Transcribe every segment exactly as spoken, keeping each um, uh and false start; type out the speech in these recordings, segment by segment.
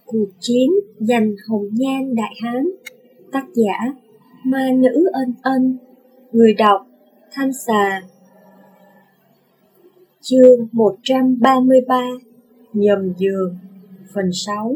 Cuộc chiến giành hồng nhan Đại Hán. Tác giả Ma Nữ Ân Ân. Người đọc Thanh Xà. Chương một trăm ba mươi ba. Nhầm giường. Phần sáu.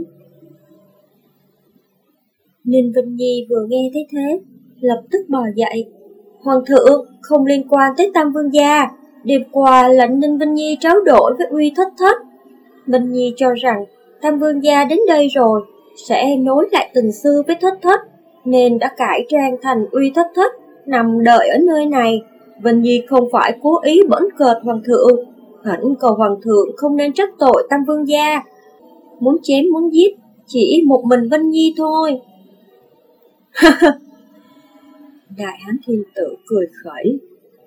Ninh Vinh Nhi vừa nghe thấy thế, lập tức bò dậy. Hoàng thượng, không liên quan tới Tam Vương gia. Đêm qua lệnh Ninh Vinh Nhi tráo đổi với Uy Thất Thất. Vinh Nhi cho rằng Tam Vương gia đến đây rồi sẽ nối lại tình xưa với Thất Thất, nên đã cải trang thành Uy Thất Thất, nằm đợi ở nơi này. Vinh Nhi không phải cố ý bỡn cợt Hoàng thượng, hẳn cầu Hoàng thượng không nên trách tội Tam Vương gia. Muốn chém muốn giết chỉ một mình Vinh Nhi thôi. Đại Hán Thiên Tử cười khẩy.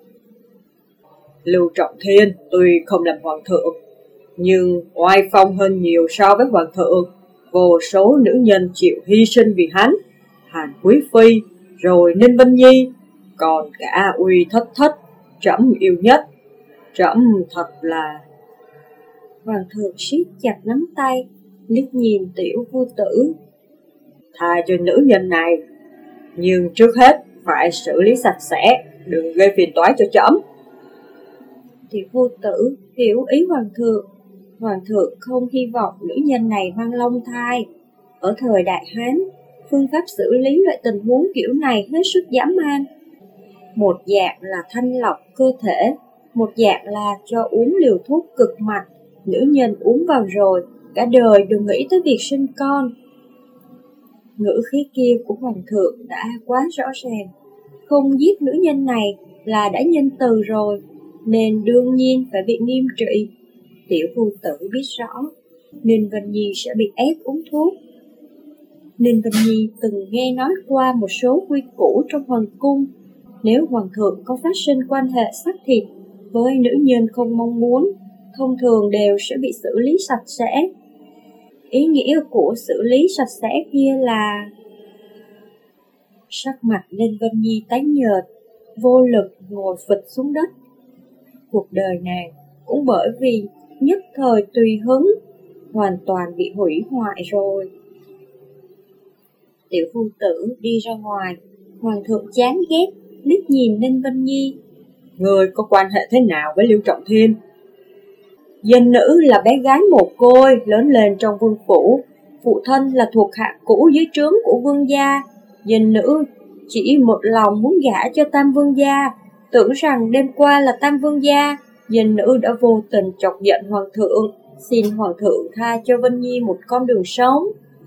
Lưu Trọng Thiên tuy không làm hoàng thượng, nhưng oai phong hơn nhiều so với hoàng thượng. Vô số nữ nhân chịu hy sinh vì hắn, Hàn Quý Phi, rồi Ninh Vinh Nhi, còn cả Uy Thất Thất, trẫm yêu nhất. Trẫm thật là... Hoàng thượng siết chặt nắm tay, liếc nhìn Tiểu Vô Tử. Tha cho nữ nhân này, nhưng trước hết phải xử lý sạch sẽ, đừng gây phiền toái cho trẫm. Tiểu Vô Tử hiểu ý Hoàng thượng. Hoàng thượng không hy vọng nữ nhân này mang long thai. Ở thời Đại Hán, phương pháp xử lý loại tình huống kiểu này hết sức dã man. Một dạng là thanh lọc cơ thể, một dạng là cho uống liều thuốc cực mạnh. Nữ nhân uống vào rồi, cả đời đừng nghĩ tới việc sinh con. Ngữ khí kia của Hoàng thượng đã quá rõ ràng. Không giết nữ nhân này là đã nhân từ rồi, nên đương nhiên phải bị nghiêm trị. Tiểu Vô Tử biết rõ Ninh Vinh Nhi sẽ bị ép uống thuốc. Ninh Vinh Nhi từng nghe nói qua một số quy củ trong hoàng cung. Nếu hoàng thượng có phát sinh quan hệ xác thịt với nữ nhân không mong muốn, thông thường đều sẽ bị xử lý sạch sẽ. Ý nghĩa của xử lý sạch sẽ kia là... Sắc mặt Ninh Vinh Nhi tái nhợt, vô lực ngồi phịch xuống đất. Cuộc đời nàng cũng bởi vì nhất thời tùy hứng, hoàn toàn bị hủy hoại rồi. Tiểu Vô Tử đi ra ngoài, Hoàng thượng chán ghét, liếc nhìn Ninh Vinh Nhi. Người có quan hệ thế nào với Lưu Trọng Thiên? Dân nữ là bé gái mồ côi, lớn lên trong vương phủ. Phụ thân là thuộc hạ cũ dưới trướng của vương gia. Dân nữ chỉ một lòng muốn gả cho Tam Vương gia, tưởng rằng đêm qua là Tam Vương gia. Dân nữ đã vô tình chọc giận Hoàng thượng, xin Hoàng thượng tha cho Vinh Nhi một con đường sống.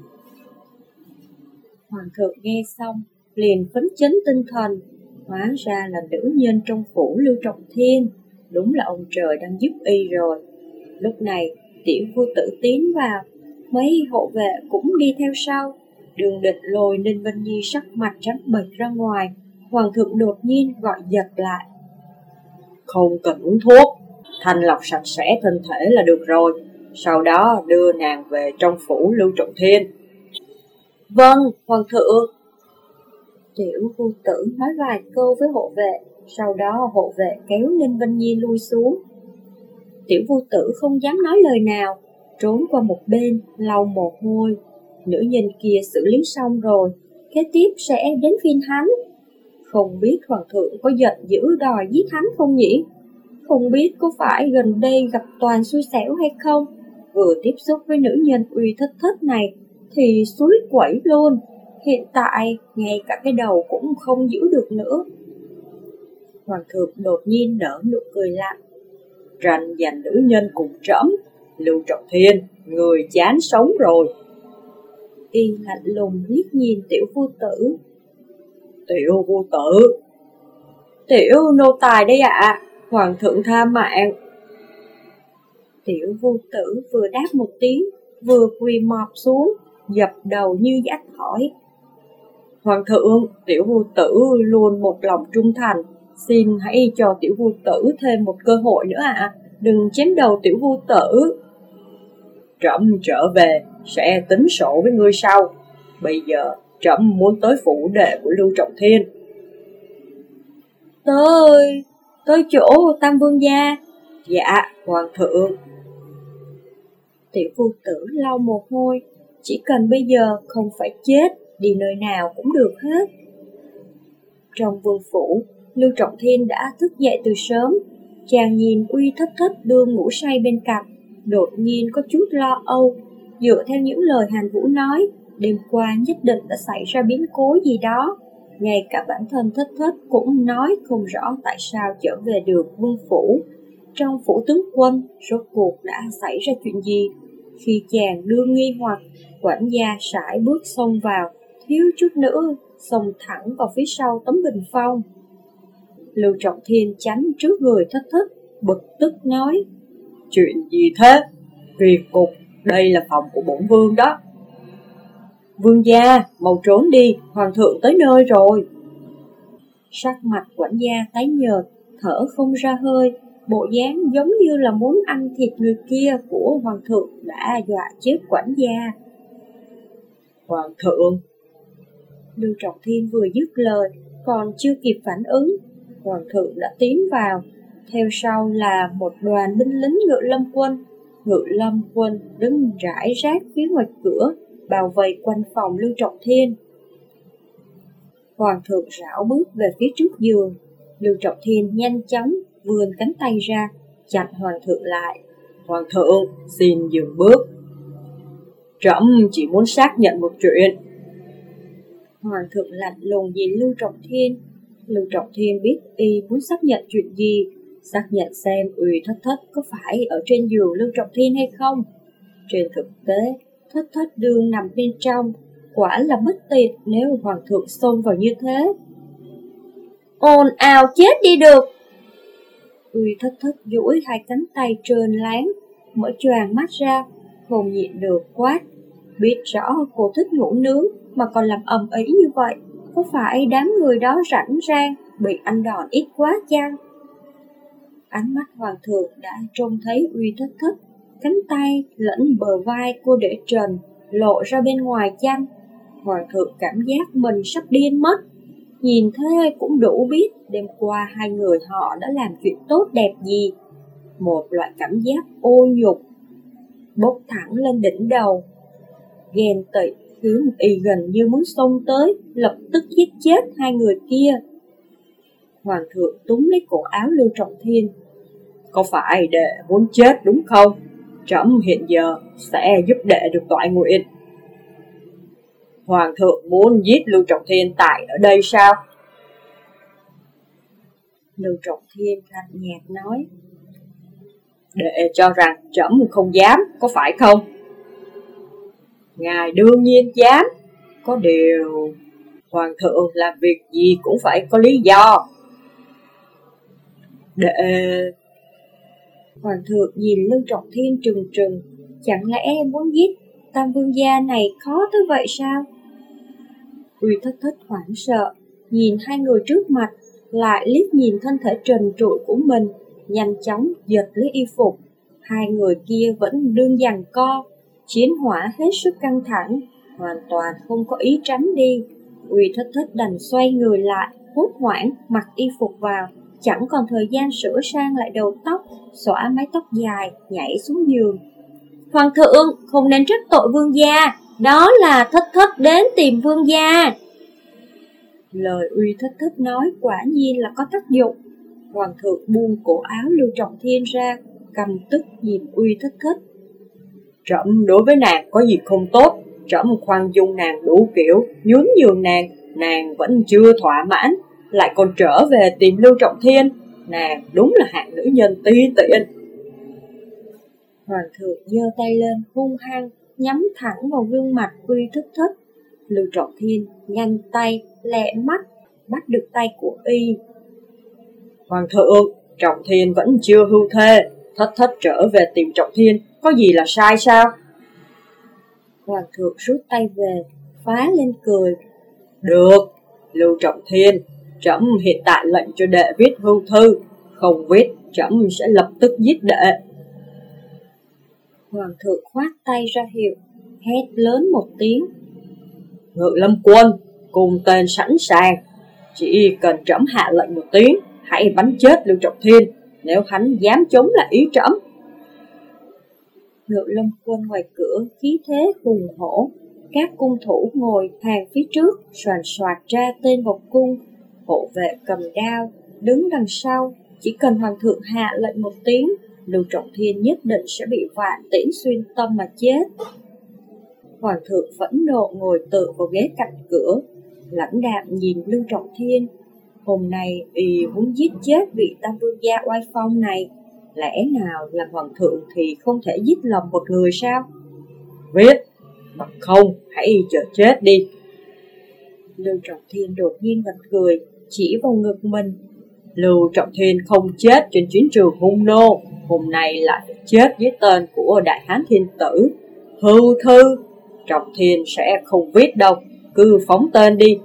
Hoàng thượng nghe xong, liền phấn chấn tinh thần. Hóa ra là nữ nhân trong phủ Lưu Trọng Thiên. Đúng là ông trời đang giúp y rồi. Lúc này, Tiểu Vô Tử tiến vào, mấy hộ vệ cũng đi theo sau. Đường Địch lôi Ninh Vinh Nhi sắc mặt trắng bệch ra ngoài. Hoàng thượng đột nhiên gọi giật lại. Không cần uống thuốc, thanh lọc sạch sẽ thân thể là được rồi. Sau đó đưa nàng về trong phủ Lưu Trọng Thiên. Vâng, Hoàng thượng. Tiểu Vô Tử nói vài câu với hộ vệ, sau đó hộ vệ kéo Ninh Vinh Nhi lui xuống. Tiểu Vô Tử không dám nói lời nào, trốn qua một bên, lau mồ hôi. Nữ nhân kia xử lý xong rồi, kế tiếp sẽ đến phiên hắn. Không biết Hoàng thượng có giận dữ đòi giết hắn không nhỉ? Không biết có phải gần đây gặp toàn xui xẻo hay không? Vừa tiếp xúc với nữ nhân Uy Thất Thất này thì suối quẩy luôn. Hiện tại ngay cả cái đầu cũng không giữ được nữa. Hoàng thượng đột nhiên nở nụ cười lạnh. Tranh giành nữ nhân cùng trẫm, Lưu Trọng Thiên, người chán sống rồi. Y lạnh lùng liếc nhìn Tiểu Vô Tử. Tiểu Vô Tử, tiểu nô tài đây ạ, à. Hoàng thượng tha mạng. Tiểu Vô Tử vừa đáp một tiếng, vừa quỳ mọp xuống, dập đầu như dã thỏi. Hoàng thượng, Tiểu Vô Tử luôn một lòng trung thành, xin hãy cho Tiểu Vô Tử thêm một cơ hội nữa ạ, à. Đừng chém đầu Tiểu Vô Tử. Trẫm trở về sẽ tính sổ với ngươi sau. Bây giờ trẫm muốn tới phủ đệ của Lưu Trọng Thiên. Tới, tới chỗ Tam Vương gia. Dạ, Hoàng thượng. Tiểu Vô Tử lau mồ hôi, chỉ cần bây giờ không phải chết, đi nơi nào cũng được hết. Trong vương phủ, Lưu Trọng Thiên đã thức dậy từ sớm. Chàng nhìn Uy Thất Thất đương ngủ say bên cạnh, đột nhiên có chút lo âu. Dựa theo những lời Hàn Vũ nói, đêm qua nhất định đã xảy ra biến cố gì đó. Ngay cả bản thân Thất Thất cũng nói không rõ tại sao trở về được vương phủ. Trong phủ tướng quân, rốt cuộc đã xảy ra chuyện gì? Khi chàng đưa nghi hoặc, quản gia sải bước xông vào, thiếu chút nữa xông thẳng vào phía sau tấm bình phong. Lưu Trọng Thiên tránh trước người Thất Thất, bực tức nói: Chuyện gì thế? Việt cục, đây là phòng của bổn vương đó. Vương gia, mau trốn đi, hoàng thượng tới nơi rồi. Sắc mặt quản gia tái nhợt, thở không ra hơi, bộ dáng giống như là muốn ăn thịt người kia của hoàng thượng đã dọa chết quản gia. Hoàng thượng! Lưu Trọng Thiên vừa dứt lời, còn chưa kịp phản ứng, hoàng thượng đã tiến vào, theo sau là một đoàn binh lính Ngự Lâm quân. Ngự Lâm quân đứng rải rác phía ngoài cửa, bao vây quanh phòng Lưu Trọng Thiên. Hoàng thượng rảo bước về phía trước giường. Lưu Trọng Thiên nhanh chóng vươn cánh tay ra, chặn hoàng thượng lại. Hoàng thượng, xin dừng bước. Trẫm chỉ muốn xác nhận một chuyện. Hoàng thượng lạnh lùng nhìn Lưu Trọng Thiên. Lưu Trọng Thiên biết y muốn xác nhận chuyện gì, xác nhận xem Uy Thất Thất có phải ở trên giường Lưu Trọng Thiên hay không. Trên thực tế, Thất Thất đương nằm bên trong, quả là bất tiện nếu hoàng thượng xông vào như thế. Ồn ào chết đi được! Uy Thất Thất duỗi hai cánh tay trơn láng, mở choàng mắt ra, không nhịn được quát. Biết rõ cô thích ngủ nướng mà còn làm ầm ĩ như vậy, có phải đám người đó rảnh rang bị ăn đòn ít quá chăng? Ánh mắt hoàng thượng đã trông thấy Uy Thất Thất, cánh tay lẫn bờ vai cô để trần, lộ ra bên ngoài chăn. Hoàng thượng cảm giác mình sắp điên mất. Nhìn thế cũng đủ biết đêm qua hai người họ đã làm chuyện tốt đẹp gì. Một loại cảm giác ô nhục bốc thẳng lên đỉnh đầu. Ghen tị khiến y gần như muốn xông tới, lập tức giết chết hai người kia. Hoàng thượng túm lấy cổ áo Lưu Trọng Thiên. Có phải đệ muốn chết đúng không? Trẫm hiện giờ sẽ giúp đệ được toại nguyện. Hoàng thượng muốn giết Lưu Trọng Thiên tại ở đây sao? Lưu Trọng Thiên lạnh nhạt nói. Đệ cho rằng trẫm không dám, có phải không? Ngài đương nhiên dám. Có điều, hoàng thượng làm việc gì cũng phải có lý do. Đệ... Hoàng thượng nhìn Lưu Trọng Thiên trừng trừng. Chẳng lẽ muốn giết Tam Vương gia này khó tới vậy sao? Uy Thất Thất hoảng sợ, nhìn hai người trước mặt, lại liếc nhìn thân thể trần trụi của mình, nhanh chóng giật lấy y phục. Hai người kia vẫn đương giằng co, chiến hỏa hết sức căng thẳng, hoàn toàn không có ý tránh đi. Uy Thất Thất đành xoay người lại, hốt hoảng mặc y phục vào, chẳng còn thời gian sửa sang lại đầu tóc, xõa mái tóc dài, nhảy xuống giường. Hoàng thượng, không nên trách tội vương gia, đó là Thất Thất đến tìm vương gia. Lời Uy Thất Thất nói quả nhiên là có tác dụng. Hoàng thượng buông cổ áo Lưu Trọng Thiên ra, căm tức nhìn Uy Thất Thất. Trẫm đối với nàng có gì không tốt, trẫm khoan dung nàng đủ kiểu, nhún nhường nàng, nàng vẫn chưa thỏa mãn, lại còn trở về tìm Lưu Trọng Thiên. Nàng đúng là hạng nữ nhân ti tiện. Hoàng thượng giơ tay lên hung hăng, nhắm thẳng vào gương mặt Uy Thất Thất. Lưu Trọng Thiên nhanh tay, lẹ mắt, bắt được tay của y. Hoàng thượng, Trọng Thiên vẫn chưa hưu thê, Thất Thất trở về tìm Trọng Thiên, có gì là sai sao? Hoàng thượng rút tay về, phá lên cười. Được, Lưu Trọng Thiên, trẫm hiện tại lệnh cho đệ viết hưu thư, không viết trẫm sẽ lập tức giết đệ. Hoàng thượng khoát tay ra hiệu, hét lớn một tiếng. Ngự Lâm quân, cùng tên sẵn sàng, chỉ cần trẫm hạ lệnh một tiếng, hãy bắn chết Lưu Trọng Thiên, nếu hắn dám chống lại ý trẫm. Ngự Lâm Quân ngoài cửa khí thế hùng hổ, các cung thủ ngồi hàng phía trước soàn soạt ra tên vào cung, hộ vệ cầm đao đứng đằng sau, chỉ cần hoàng thượng hạ lệnh một tiếng, Lưu Trọng Thiên nhất định sẽ bị vạn tiễn xuyên tâm mà chết. Hoàng thượng phẫn nộ ngồi tựa vào ghế cạnh cửa, lãnh đạm nhìn Lưu Trọng Thiên. Hôm nay y muốn giết chết vị tam vương gia oai phong này, lẽ nào là hoàng thượng thì không thể giết lầm một người sao? Viết, bằng không hãy chờ chết đi. Lưu Trọng Thiên đột nhiên bật cười, chỉ vào ngực mình. Lưu Trọng Thiên không chết trên chiến trường hung nô, hôm nay lại chết với tên của Đại Hán Thiên Tử. Hưu thư, Trọng Thiên sẽ không viết đâu, cứ phóng tên đi.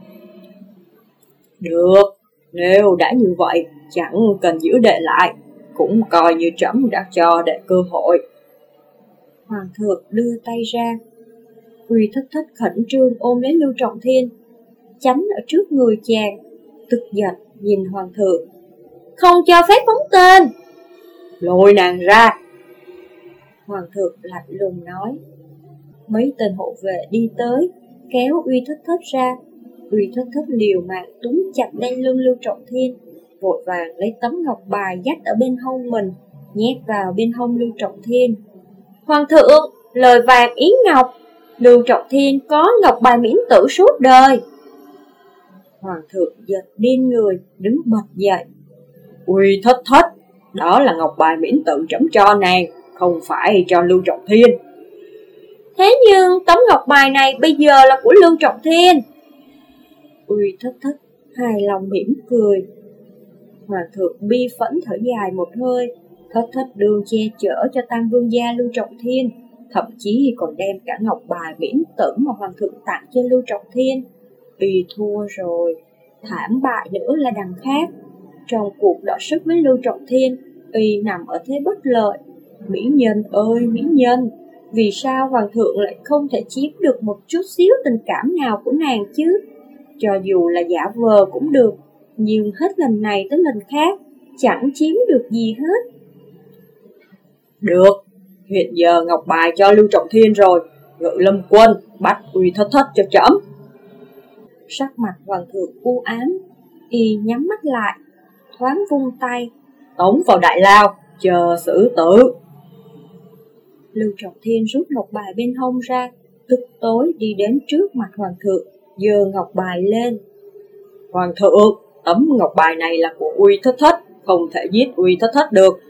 Được, nếu đã như vậy, chẳng cần giữ đệ lại, cũng coi như trẫm đã cho đệ cơ hội. Hoàng thượng đưa tay ra, Uy Thất Thất khẩn trương ôm lấy Lưu Trọng Thiên, chắn ở trước người chàng, tức giận nhìn hoàng thượng. Không cho phép phóng tên. Lôi nàng ra. Hoàng thượng lạnh lùng nói. Mấy tên hộ vệ đi tới, kéo Uy Thất Thất ra. Uy Thất Thất liều mạng túm chặt đai lưng Lưu Trọng Thiên, vội vàng lấy tấm ngọc bài dắt ở bên hông mình, nhét vào bên hông Lưu Trọng Thiên. Hoàng thượng, lời vàng yến ngọc, Lưu Trọng Thiên có ngọc bài miễn tử suốt đời. Hoàng thượng giật điên người, đứng bật dậy. Uy Thất Thất, đó là ngọc bài miễn tử trẫm cho nàng, không phải cho Lưu Trọng Thiên. Thế nhưng tấm ngọc bài này bây giờ là của Lưu Trọng Thiên. Uy Thất Thất hài lòng mỉm cười. Hoàng thượng bi phẫn thở dài một hơi. Thất Thất đường che chở cho tam vương gia Lưu Trọng Thiên, thậm chí còn đem cả ngọc bài miễn tử mà hoàng thượng tặng cho Lưu Trọng Thiên. Y thua rồi, thảm bại nữa là đằng khác. Trong cuộc đọ sức với Lưu Trọng Thiên, Y nằm ở thế bất lợi. Mỹ nhân ơi mỹ nhân, vì sao hoàng thượng lại không thể chiếm được một chút xíu tình cảm nào của nàng chứ? Cho dù là giả vờ cũng được, nhưng hết lần này tới lần khác, chẳng chiếm được gì hết. Được, hiện giờ ngọc bài cho Lưu Trọng Thiên rồi, Ngự Lâm Quân bắt Uy Thất Thất cho trẫm. Sắc mặt hoàng thượng u ám, Y nhắm mắt lại, thoáng vung tay, tống vào đại lao, chờ xử tử. Lưu Trọng Thiên rút ngọc bài bên hông ra, tức tối đi đến trước mặt hoàng thượng, giơ ngọc bài lên. Hoàng thượng, tấm ngọc bài này là của Uy Thất Thất, không thể giết Uy Thất Thất được.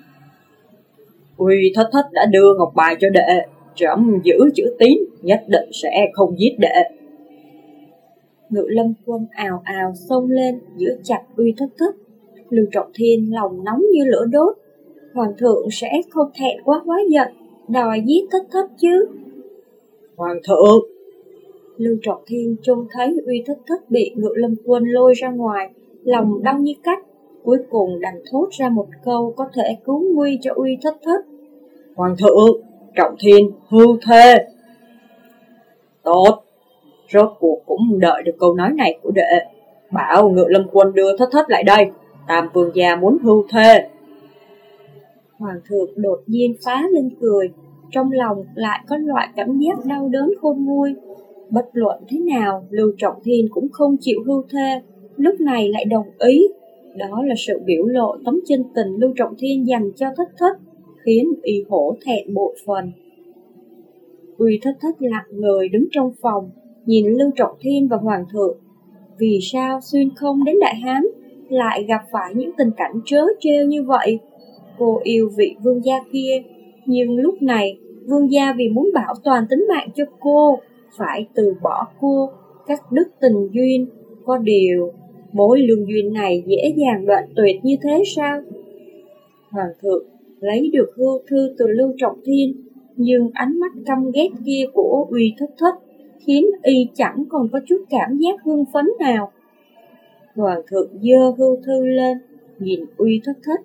Uy Thất Thất đã đưa ngọc bài cho đệ, trẫm giữ chữ tín, nhất định sẽ không giết đệ. Ngự Lâm Quân ào ào xông lên, giữ chặt Uy Thất Thất. Lưu Trọng Thiên lòng nóng như lửa đốt. Hoàng thượng sẽ không thẹn quá hóa giận, đòi giết Thất Thất chứ. Hoàng thượng! Lưu Trọng Thiên trông thấy Uy Thất Thất bị Ngự Lâm Quân lôi ra ngoài, lòng đau như cắt, cuối cùng đành thốt ra một câu có thể cứu nguy cho Uy Thất Thất. Hoàng thượng, Trọng Thiên hưu thê. Tốt, rốt cuộc cũng đợi được câu nói này của đệ. Bảo Ngự Lâm Quân đưa Thất Thất lại đây, tam vương gia muốn hưu thê. Hoàng thượng đột nhiên phá lên cười, trong lòng lại có loại cảm giác đau đớn khôn nguôi. Bất luận thế nào, Lưu Trọng Thiên cũng không chịu hưu thê, lúc này lại đồng ý. Đó là sự biểu lộ tấm chân tình Lưu Trọng Thiên dành cho Thất Thất, khiến Y hổ thẹn bội phần. Uy Thất Thất lặng người đứng trong phòng, nhìn Lưu Trọng Thiên và Hoàng thượng. Vì sao xuyên không đến Đại Hán lại gặp phải những tình cảnh trớ trêu như vậy? Cô yêu vị vương gia kia, nhưng lúc này vương gia vì muốn bảo toàn tính mạng cho cô, phải từ bỏ cô, cắt đứt tình duyên. Có điều, mối lương duyên này dễ dàng đoạn tuyệt như thế sao? Hoàng thượng lấy được hưu thư từ Lưu Trọng Thiên, nhưng ánh mắt căm ghét kia của Uy Thất Thất khiến Y chẳng còn có chút cảm giác hưng phấn nào. Hoàng thượng giơ hưu thư lên, nhìn Uy Thất Thất.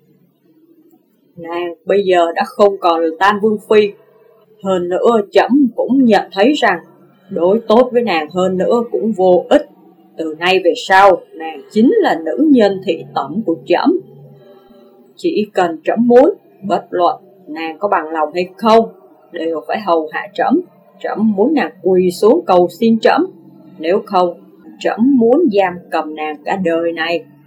Nàng bây giờ đã không còn là Tam Vương Phi. Hơn nữa trẫm cũng nhận thấy rằng đối tốt với nàng hơn nữa cũng vô ích. Từ nay về sau, nàng chính là nữ nhân thị tẩm của trẫm. Chỉ cần trẫm muốn, bất luận nàng có bằng lòng hay không, đều phải hầu hạ trẫm. Trẫm muốn nàng quỳ xuống cầu xin trẫm, nếu không, trẫm muốn giam cầm nàng cả đời này.